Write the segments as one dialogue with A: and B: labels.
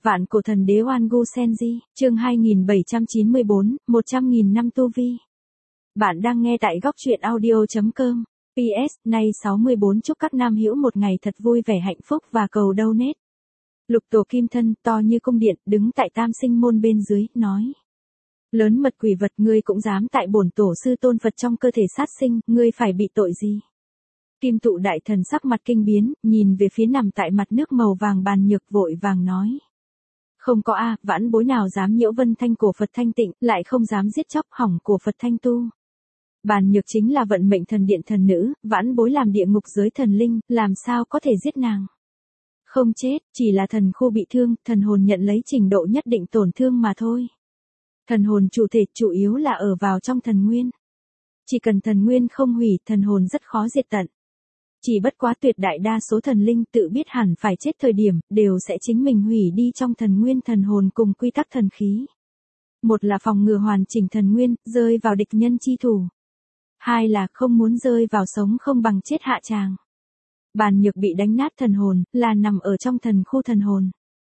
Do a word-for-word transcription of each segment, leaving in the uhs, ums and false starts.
A: Vạn cổ thần đế Oan Gu Senji, chương hai nghìn bảy trăm chín mươi bốn, một trăm nghìn năm tu vi. Bạn đang nghe tại góc truyện audio.com. pê ét, nay sáu mươi bốn chúc các nam hữu một ngày thật vui vẻ hạnh phúc và cầu donate. Lục tổ kim thân, to như cung điện, đứng tại tam sinh môn bên dưới, nói. Lớn mật quỷ vật, ngươi cũng dám tại bổn tổ sư tôn Phật trong cơ thể sát sinh, ngươi phải bị tội gì? Kim tụ đại thần sắc mặt kinh biến, nhìn về phía nằm tại mặt nước màu vàng Bàn Nhược, vội vàng nói. Không có a, vãn bối nào dám nhiễu vân thanh cổ Phật thanh tịnh, lại không dám giết chóc hỏng cổ Phật thanh tu. Bàn Nhược chính là vận mệnh thần điện thần nữ, vãn bối làm địa ngục giới thần linh, làm sao có thể giết nàng. Không chết, chỉ là thần khu bị thương, thần hồn nhận lấy trình độ nhất định tổn thương mà thôi. Thần hồn chủ thể chủ yếu là ở vào trong thần nguyên. Chỉ cần thần nguyên không hủy, thần hồn rất khó diệt tận. Chỉ bất quá tuyệt đại đa số thần linh tự biết hẳn phải chết thời điểm, đều sẽ chính mình hủy đi trong thần nguyên thần hồn cùng quy tắc thần khí. Một là phòng ngừa hoàn chỉnh thần nguyên, rơi vào địch nhân chi thủ. Hai là không muốn rơi vào sống không bằng chết hạ tràng. Bàn Nhược bị đánh nát thần hồn, là nằm ở trong thần khu thần hồn.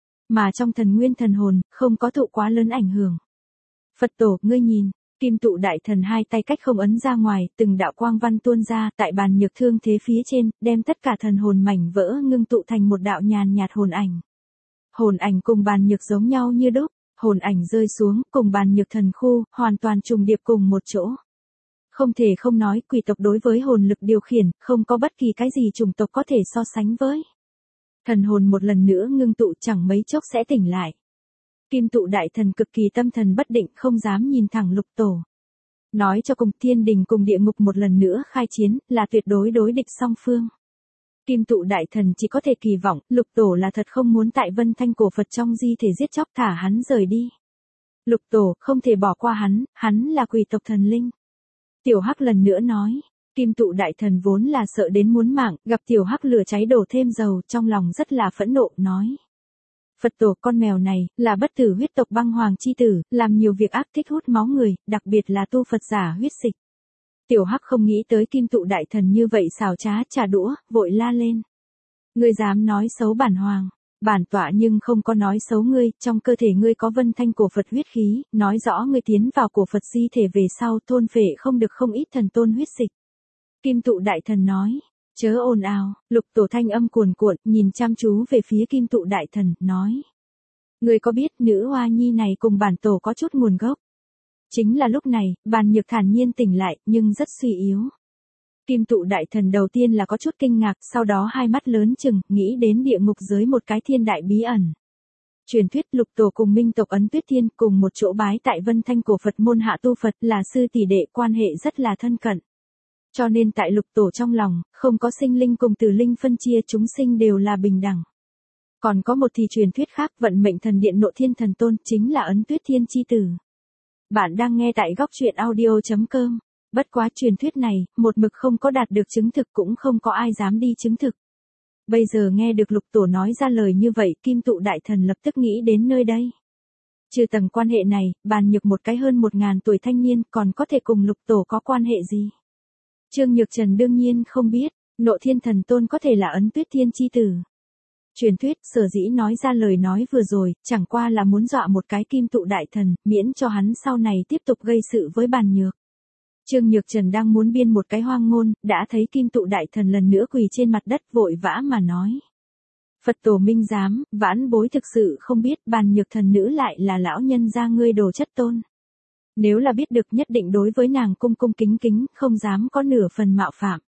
A: Mà trong thần nguyên thần hồn, không có thụ quá lớn ảnh hưởng. Phật tổ, ngươi nhìn. Kim tụ đại thần hai tay cách không ấn ra ngoài, từng đạo quang văn tuôn ra tại Bàn Nhược thương thế phía trên, đem tất cả thần hồn mảnh vỡ ngưng tụ thành một đạo nhàn nhạt hồn ảnh. Hồn ảnh cùng Bàn Nhược giống nhau như đúc, hồn ảnh rơi xuống, cùng Bàn Nhược thần khu, hoàn toàn trùng điệp cùng một chỗ. Không thể không nói, quỷ tộc đối với hồn lực điều khiển, không có bất kỳ cái gì chủng tộc có thể so sánh với. Thần hồn một lần nữa ngưng tụ chẳng mấy chốc sẽ tỉnh lại. Kim tụ đại thần cực kỳ tâm thần bất định, không dám nhìn thẳng lục tổ. Nói cho cùng, thiên đình cùng địa ngục một lần nữa khai chiến, là tuyệt đối đối địch song phương. Kim tụ đại thần chỉ có thể kỳ vọng, lục tổ là thật không muốn tại vân thanh cổ Phật trong di thể giết chóc thả hắn rời đi. Lục tổ, không thể bỏ qua hắn, hắn là quỷ tộc thần linh. Tiểu Hắc lần nữa nói, Kim tụ đại thần vốn là sợ đến muốn mạng, gặp Tiểu Hắc lửa cháy đổ thêm dầu, trong lòng rất là phẫn nộ, nói. Phật tổ, con mèo này, là bất tử huyết tộc băng hoàng chi tử, làm nhiều việc ác, thích hút máu người, đặc biệt là tu Phật giả huyết dịch. Tiểu Hắc không nghĩ tới Kim tụ đại thần như vậy xảo trá, trả đũa, vội la lên. Ngươi dám nói xấu bản hoàng, bản tọa nhưng không có nói xấu ngươi, trong cơ thể ngươi có vân thanh cổ Phật huyết khí, nói rõ ngươi tiến vào cổ Phật di thể về sau thôn phệ không được không ít thần tôn huyết dịch. Kim tụ đại thần nói. Chớ ồn ào, lục tổ thanh âm cuồn cuộn, nhìn chăm chú về phía Kim tụ đại thần, nói. Người có biết nữ hoa nhi này cùng bản tổ có chút nguồn gốc. Chính là lúc này, Bàn Nhược thản nhiên tỉnh lại, nhưng rất suy yếu. Kim tụ đại thần đầu tiên là có chút kinh ngạc, sau đó hai mắt lớn chừng, nghĩ đến địa ngục giới một cái thiên đại bí ẩn. Truyền thuyết lục tổ cùng minh tộc Ấn Tuyết Thiên cùng một chỗ bái tại vân thanh cổ Phật môn hạ tu Phật, là sư tỷ đệ, quan hệ rất là thân cận. Cho nên tại lục tổ trong lòng, không có sinh linh cùng tử linh phân chia, chúng sinh đều là bình đẳng. Còn có một thì truyền thuyết khác, vận mệnh thần điện Nộ Thiên Thần Tôn, chính là Ấn Tuyết Thiên chi tử. Bạn đang nghe tại góc truyện audio.com. Bất quá truyền thuyết này, một mực không có đạt được chứng thực, cũng không có ai dám đi chứng thực. Bây giờ nghe được lục tổ nói ra lời như vậy, Kim tụ đại thần lập tức nghĩ đến nơi đây. Trừ tầng quan hệ này, Bàn Nhược một cái hơn một ngàn tuổi thanh niên, còn có thể cùng lục tổ có quan hệ gì? Trương Nhược Trần đương nhiên không biết, Nộ Thiên Thần Tôn có thể là Ấn Tuyết Thiên chi tử. Truyền thuyết, sở dĩ nói ra lời nói vừa rồi, chẳng qua là muốn dọa một cái Kim tụ đại thần, miễn cho hắn sau này tiếp tục gây sự với Bàn Nhược. Trương Nhược Trần đang muốn biên một cái hoang ngôn, đã thấy Kim tụ đại thần lần nữa quỳ trên mặt đất vội vã mà nói. Phật tổ minh giám, vãn bối thực sự không biết Bàn Nhược thần nữ lại là lão nhân gia ngươi đồ chất tôn. Nếu là biết được nhất định đối với nàng cung cung kính kính, không dám có nửa phần mạo phạm.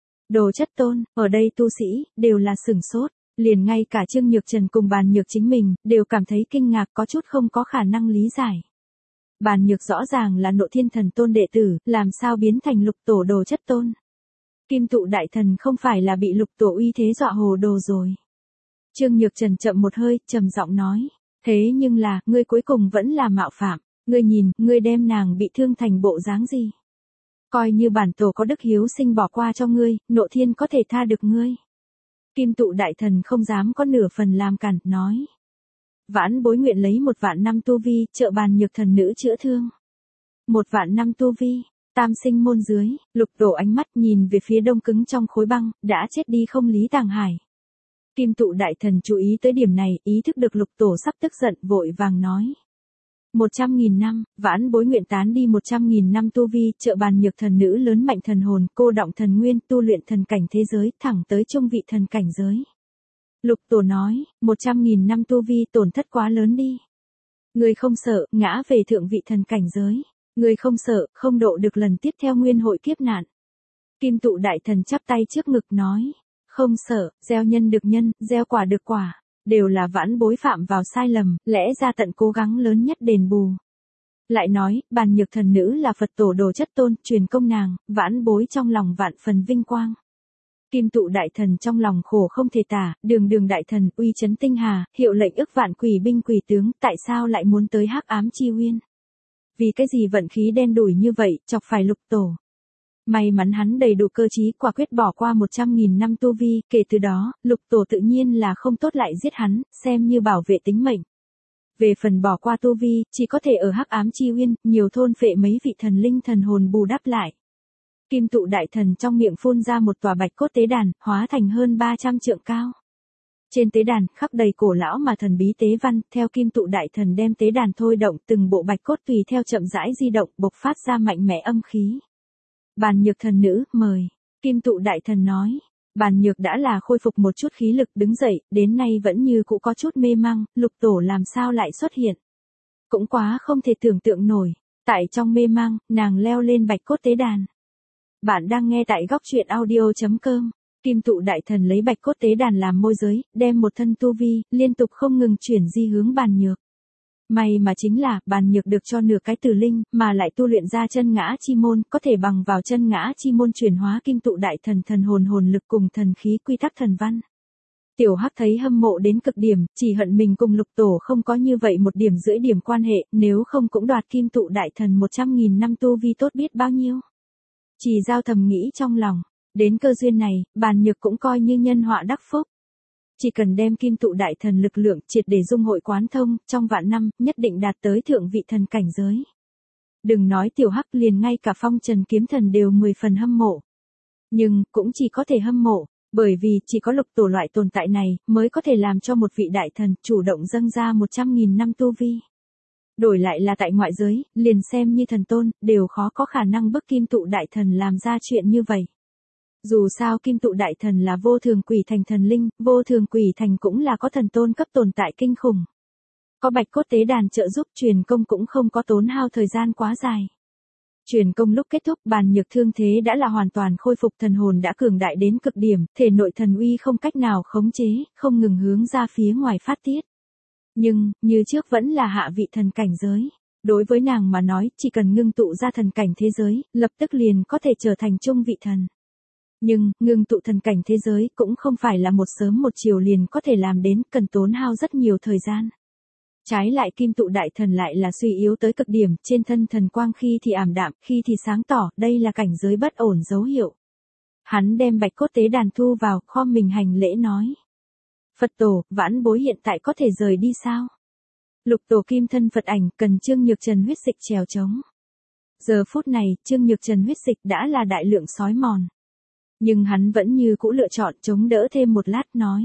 A: Đồ chất tôn, ở đây tu sĩ, đều là sửng sốt, liền ngay cả Trương Nhược Trần cùng Bàn Nhược chính mình, đều cảm thấy kinh ngạc, có chút không có khả năng lý giải. Bàn Nhược rõ ràng là Nộ Thiên Thần Tôn đệ tử, làm sao biến thành lục tổ đồ chất tôn. Kim tụ đại thần không phải là bị lục tổ uy thế dọa hồ đồ rồi. Trương Nhược Trần chậm một hơi, trầm giọng nói, thế nhưng là, ngươi cuối cùng vẫn là mạo phạm. Ngươi nhìn, ngươi đem nàng bị thương thành bộ dáng gì? Coi như bản tổ có đức hiếu sinh bỏ qua cho ngươi, Nộ Thiên có thể tha được ngươi. Kim tụ đại thần không dám có nửa phần làm cản, nói. Vãn bối nguyện lấy một vạn năm tu vi, trợ Bàn Nhược thần nữ chữa thương. Một vạn năm tu vi, tam sinh môn dưới, lục tổ ánh mắt nhìn về phía đông cứng trong khối băng, đã chết đi không Lý Tàng Hải. Kim tụ đại thần chú ý tới điểm này, ý thức được lục tổ sắp tức giận, vội vàng nói. Một trăm nghìn năm, vãn bối nguyện tán đi một trăm nghìn năm tu vi, trợ bàn nhược thần nữ lớn mạnh thần hồn, cô động thần nguyên, tu luyện thần cảnh thế giới, thẳng tới trung vị thần cảnh giới. Lục tổ nói, một trăm nghìn năm tu vi tổn thất quá lớn đi. Người không sợ, ngã về thượng vị thần cảnh giới. Người không sợ, không độ được lần tiếp theo nguyên hội kiếp nạn. Kim tụ đại thần chắp tay trước ngực nói. Không sợ, gieo nhân được nhân, gieo quả được quả. Đều là vãn bối phạm vào sai lầm, lẽ ra tận cố gắng lớn nhất đền bù. Lại nói, bàn nhược thần nữ là Phật tổ đồ chất tôn, truyền công nàng, vãn bối trong lòng vạn phần vinh quang. Kim tụ đại thần trong lòng khổ không thể tả, đường đường đại thần, uy chấn tinh hà, hiệu lệnh ức vạn quỷ binh quỷ tướng, tại sao lại muốn tới hắc ám chi uyên? Vì cái gì vận khí đen đủi như vậy, chọc phải lục tổ. May mắn hắn đầy đủ cơ trí, quả quyết bỏ qua một trăm nghìn năm tu vi, kể từ đó, lục tổ tự nhiên là không tốt lại giết hắn, xem như bảo vệ tính mệnh. Về phần bỏ qua tu vi, chỉ có thể ở hắc ám chi uyên, nhiều thôn phệ mấy vị thần linh thần hồn bù đắp lại. Kim tụ đại thần trong miệng phun ra một tòa bạch cốt tế đàn, hóa thành hơn ba trăm trượng cao. Trên tế đàn, khắc đầy cổ lão mà thần bí tế văn, theo kim tụ đại thần đem tế đàn thôi động, từng bộ bạch cốt tùy theo chậm rãi di động, bộc phát ra mạnh mẽ âm khí. Bàn nhược thần nữ, mời. Kim tụ đại thần nói. Bàn nhược đã là khôi phục một chút khí lực đứng dậy, đến nay vẫn như cũ có chút mê mang, lục tổ làm sao lại xuất hiện. Cũng quá không thể tưởng tượng nổi. Tại trong mê mang, nàng leo lên bạch cốt tế đàn. Bạn đang nghe tại góc truyện audio chấm com. Kim tụ đại thần lấy bạch cốt tế đàn làm môi giới, đem một thân tu vi, liên tục không ngừng chuyển di hướng bàn nhược. May mà chính là, bàn nhược được cho nửa cái tử linh, mà lại tu luyện ra chân ngã chi môn, có thể bằng vào chân ngã chi môn chuyển hóa kim tụ đại thần thần hồn hồn lực cùng thần khí quy tắc thần văn. Tiểu Hắc thấy hâm mộ đến cực điểm, chỉ hận mình cùng lục tổ không có như vậy một điểm rưỡi điểm quan hệ, nếu không cũng đoạt kim tụ đại thần một trăm nghìn năm tu vi tốt biết bao nhiêu. Chỉ giao thầm nghĩ trong lòng, đến cơ duyên này, bàn nhược cũng coi như nhân họa đắc phúc. Chỉ cần đem kim tụ đại thần lực lượng triệt để dung hội quán thông, trong vạn năm, nhất định đạt tới thượng vị thần cảnh giới. Đừng nói Tiểu Hắc, liền ngay cả phong trần kiếm thần đều mười phần hâm mộ. Nhưng, cũng chỉ có thể hâm mộ, bởi vì chỉ có lục tổ loại tồn tại này, mới có thể làm cho một vị đại thần chủ động dâng ra một trăm nghìn năm tu vi. Đổi lại là tại ngoại giới, liền xem như thần tôn, đều khó có khả năng bức kim tụ đại thần làm ra chuyện như vậy. Dù sao kim tụ đại thần là vô thường quỷ thành thần linh, vô thường quỷ thành cũng là có thần tôn cấp tồn tại kinh khủng. Có bạch cốt tế đàn trợ giúp, truyền công cũng không có tốn hao thời gian quá dài. Truyền công lúc kết thúc, bàn nhược thương thế đã là hoàn toàn khôi phục, thần hồn đã cường đại đến cực điểm, thể nội thần uy không cách nào khống chế, không ngừng hướng ra phía ngoài phát tiết. Nhưng, như trước vẫn là hạ vị thần cảnh giới. Đối với nàng mà nói, chỉ cần ngưng tụ ra thần cảnh thế giới, lập tức liền có thể trở thành trung vị thần. Nhưng, ngưng tụ thần cảnh thế giới cũng không phải là một sớm một chiều liền có thể làm đến, cần tốn hao rất nhiều thời gian. Trái lại kim tụ đại thần lại là suy yếu tới cực điểm, trên thân thần quang khi thì ảm đạm, khi thì sáng tỏ, đây là cảnh giới bất ổn dấu hiệu. Hắn đem bạch cốt tế đàn thu vào, khom mình hành lễ nói. Phật tổ, vãn bối hiện tại có thể rời đi sao? Lục tổ kim thân Phật ảnh, cần Trương Nhược Trần huyết dịch trèo trống. Giờ phút này, Trương Nhược Trần huyết dịch đã là đại lượng sói mòn. Nhưng hắn vẫn như cũ lựa chọn chống đỡ thêm một lát nói.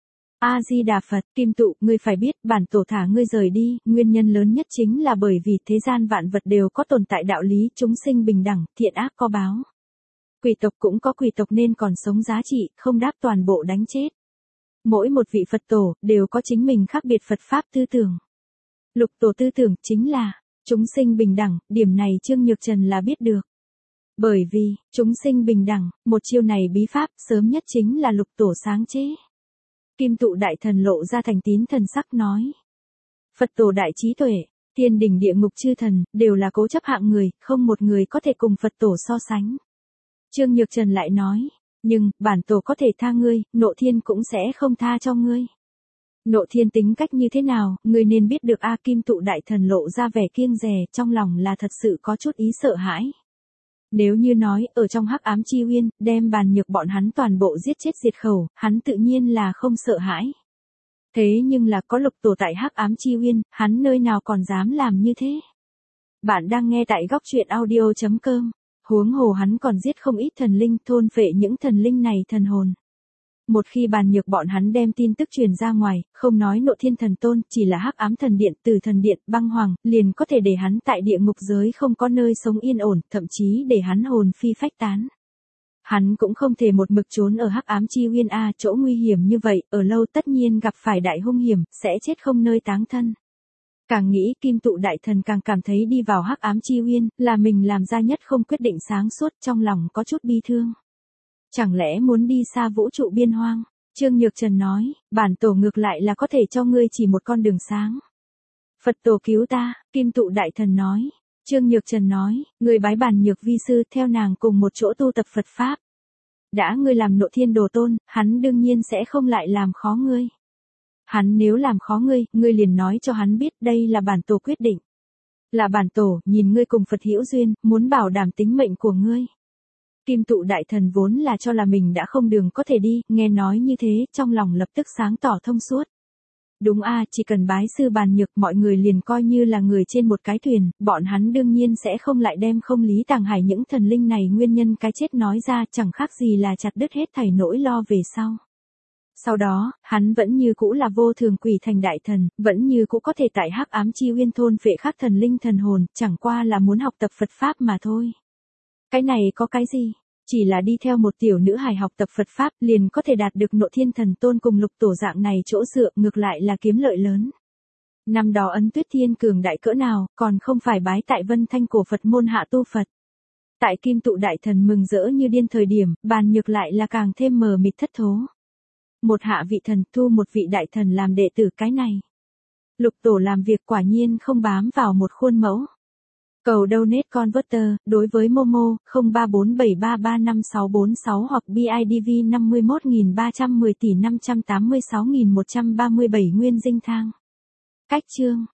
A: A-di-đà Phật, Kim tụ, ngươi phải biết, bản tổ thả ngươi rời đi, nguyên nhân lớn nhất chính là bởi vì thế gian vạn vật đều có tồn tại đạo lý, chúng sinh bình đẳng, thiện ác có báo. Quỷ tộc cũng có quỷ tộc nên còn sống giá trị, không đáp toàn bộ đánh chết. Mỗi một vị Phật tổ, đều có chính mình khác biệt Phật Pháp tư tưởng. Lục tổ tư tưởng, chính là, chúng sinh bình đẳng, điểm này Trương Nhược Trần là biết được. Bởi vì, chúng sinh bình đẳng, một chiêu này bí pháp, sớm nhất chính là lục tổ sáng chế. Kim tụ đại thần lộ ra thành tín thần sắc nói. Phật tổ đại trí tuệ, thiên đỉnh địa ngục chư thần, đều là cố chấp hạng người, không một người có thể cùng Phật tổ so sánh. Trương Nhược Trần lại nói, nhưng, bản tổ có thể tha ngươi, nộ thiên cũng sẽ không tha cho ngươi. Nộ thiên tính cách như thế nào, ngươi nên biết được a. Kim tụ đại thần lộ ra vẻ kiêng dè, trong lòng là thật sự có chút ý sợ hãi. Nếu như nói, ở trong hắc ám chi uyên, đem bàn nhược bọn hắn toàn bộ giết chết diệt khẩu, hắn tự nhiên là không sợ hãi. Thế nhưng là có lục tổ tại hắc ám chi uyên, hắn nơi nào còn dám làm như thế. Bạn đang nghe tại góc truyện audio chấm com. Huống hồ hắn còn giết không ít thần linh, thôn phệ những thần linh này thần hồn. Một khi bàn nhược bọn hắn đem tin tức truyền ra ngoài, không nói Nộ Thiên Thần Tôn, chỉ là Hắc Ám Thần Điện, Từ Thần Điện, Băng Hoàng, liền có thể để hắn tại địa ngục giới không có nơi sống yên ổn, thậm chí để hắn hồn phi phách tán. Hắn cũng không thể một mực trốn ở Hắc Ám Chi Uyên a, chỗ nguy hiểm như vậy, ở lâu tất nhiên gặp phải đại hung hiểm, sẽ chết không nơi táng thân. Càng nghĩ, Kim Tụ Đại Thần càng cảm thấy đi vào Hắc Ám Chi Uyên, là mình làm ra nhất không quyết định sáng suốt, trong lòng có chút bi thương. Chẳng lẽ muốn đi xa vũ trụ biên hoang? Trương Nhược Trần nói, bản tổ ngược lại là có thể cho ngươi chỉ một con đường sáng. Phật tổ cứu ta, Kim Tụ Đại Thần nói. Trương Nhược Trần nói, ngươi bái bản nhược vi sư theo nàng cùng một chỗ tu tập Phật Pháp. Đã ngươi làm Nộ Thiên Đồ Tôn, hắn đương nhiên sẽ không lại làm khó ngươi. Hắn nếu làm khó ngươi, ngươi liền nói cho hắn biết đây là bản tổ quyết định. Là bản tổ, nhìn ngươi cùng Phật hữu duyên, muốn bảo đảm tính mệnh của ngươi. Kim Tụ Đại Thần vốn là cho là mình đã không đường có thể đi, nghe nói như thế, trong lòng lập tức sáng tỏ thông suốt. Đúng a, chỉ cần bái sư bàn nhược mọi người liền coi như là người trên một cái thuyền, bọn hắn đương nhiên sẽ không lại đem không lý tàng hải những thần linh này nguyên nhân cái chết nói ra, chẳng khác gì là chặt đứt hết thảy nỗi lo về sau. Sau đó, hắn vẫn như cũ là vô thường quỷ thành đại thần, vẫn như cũ có thể tại Hắc Ám Chi Uyên thôn phệ khác thần linh thần hồn, chẳng qua là muốn học tập Phật Pháp mà thôi. Cái này có cái gì? Chỉ là đi theo một tiểu nữ hài học tập Phật Pháp liền có thể đạt được Nộ Thiên Thần Tôn cùng lục tổ dạng này chỗ dựa, ngược lại là kiếm lợi lớn. Năm đó Ấn Tuyết Thiên cường đại cỡ nào, còn không phải bái tại Vân Thanh cổ Phật môn hạ tu Phật. Tại Kim Tụ Đại Thần mừng rỡ như điên thời điểm, bàn nhược lại là càng thêm mờ mịt thất thố. Một hạ vị thần thu một vị đại thần làm đệ tử, cái này. Lục tổ làm việc quả nhiên không bám vào một khuôn mẫu. Cầu donate converter, đối với Momo, không ba bốn bảy ba ba năm sáu bốn sáu hoặc bê i đê vê năm mươi mốt nghìn ba trăm mười tỷ năm trăm tám mươi sáu nghìn một trăm ba mươi bảy nguyên dinh thang. Cách chương.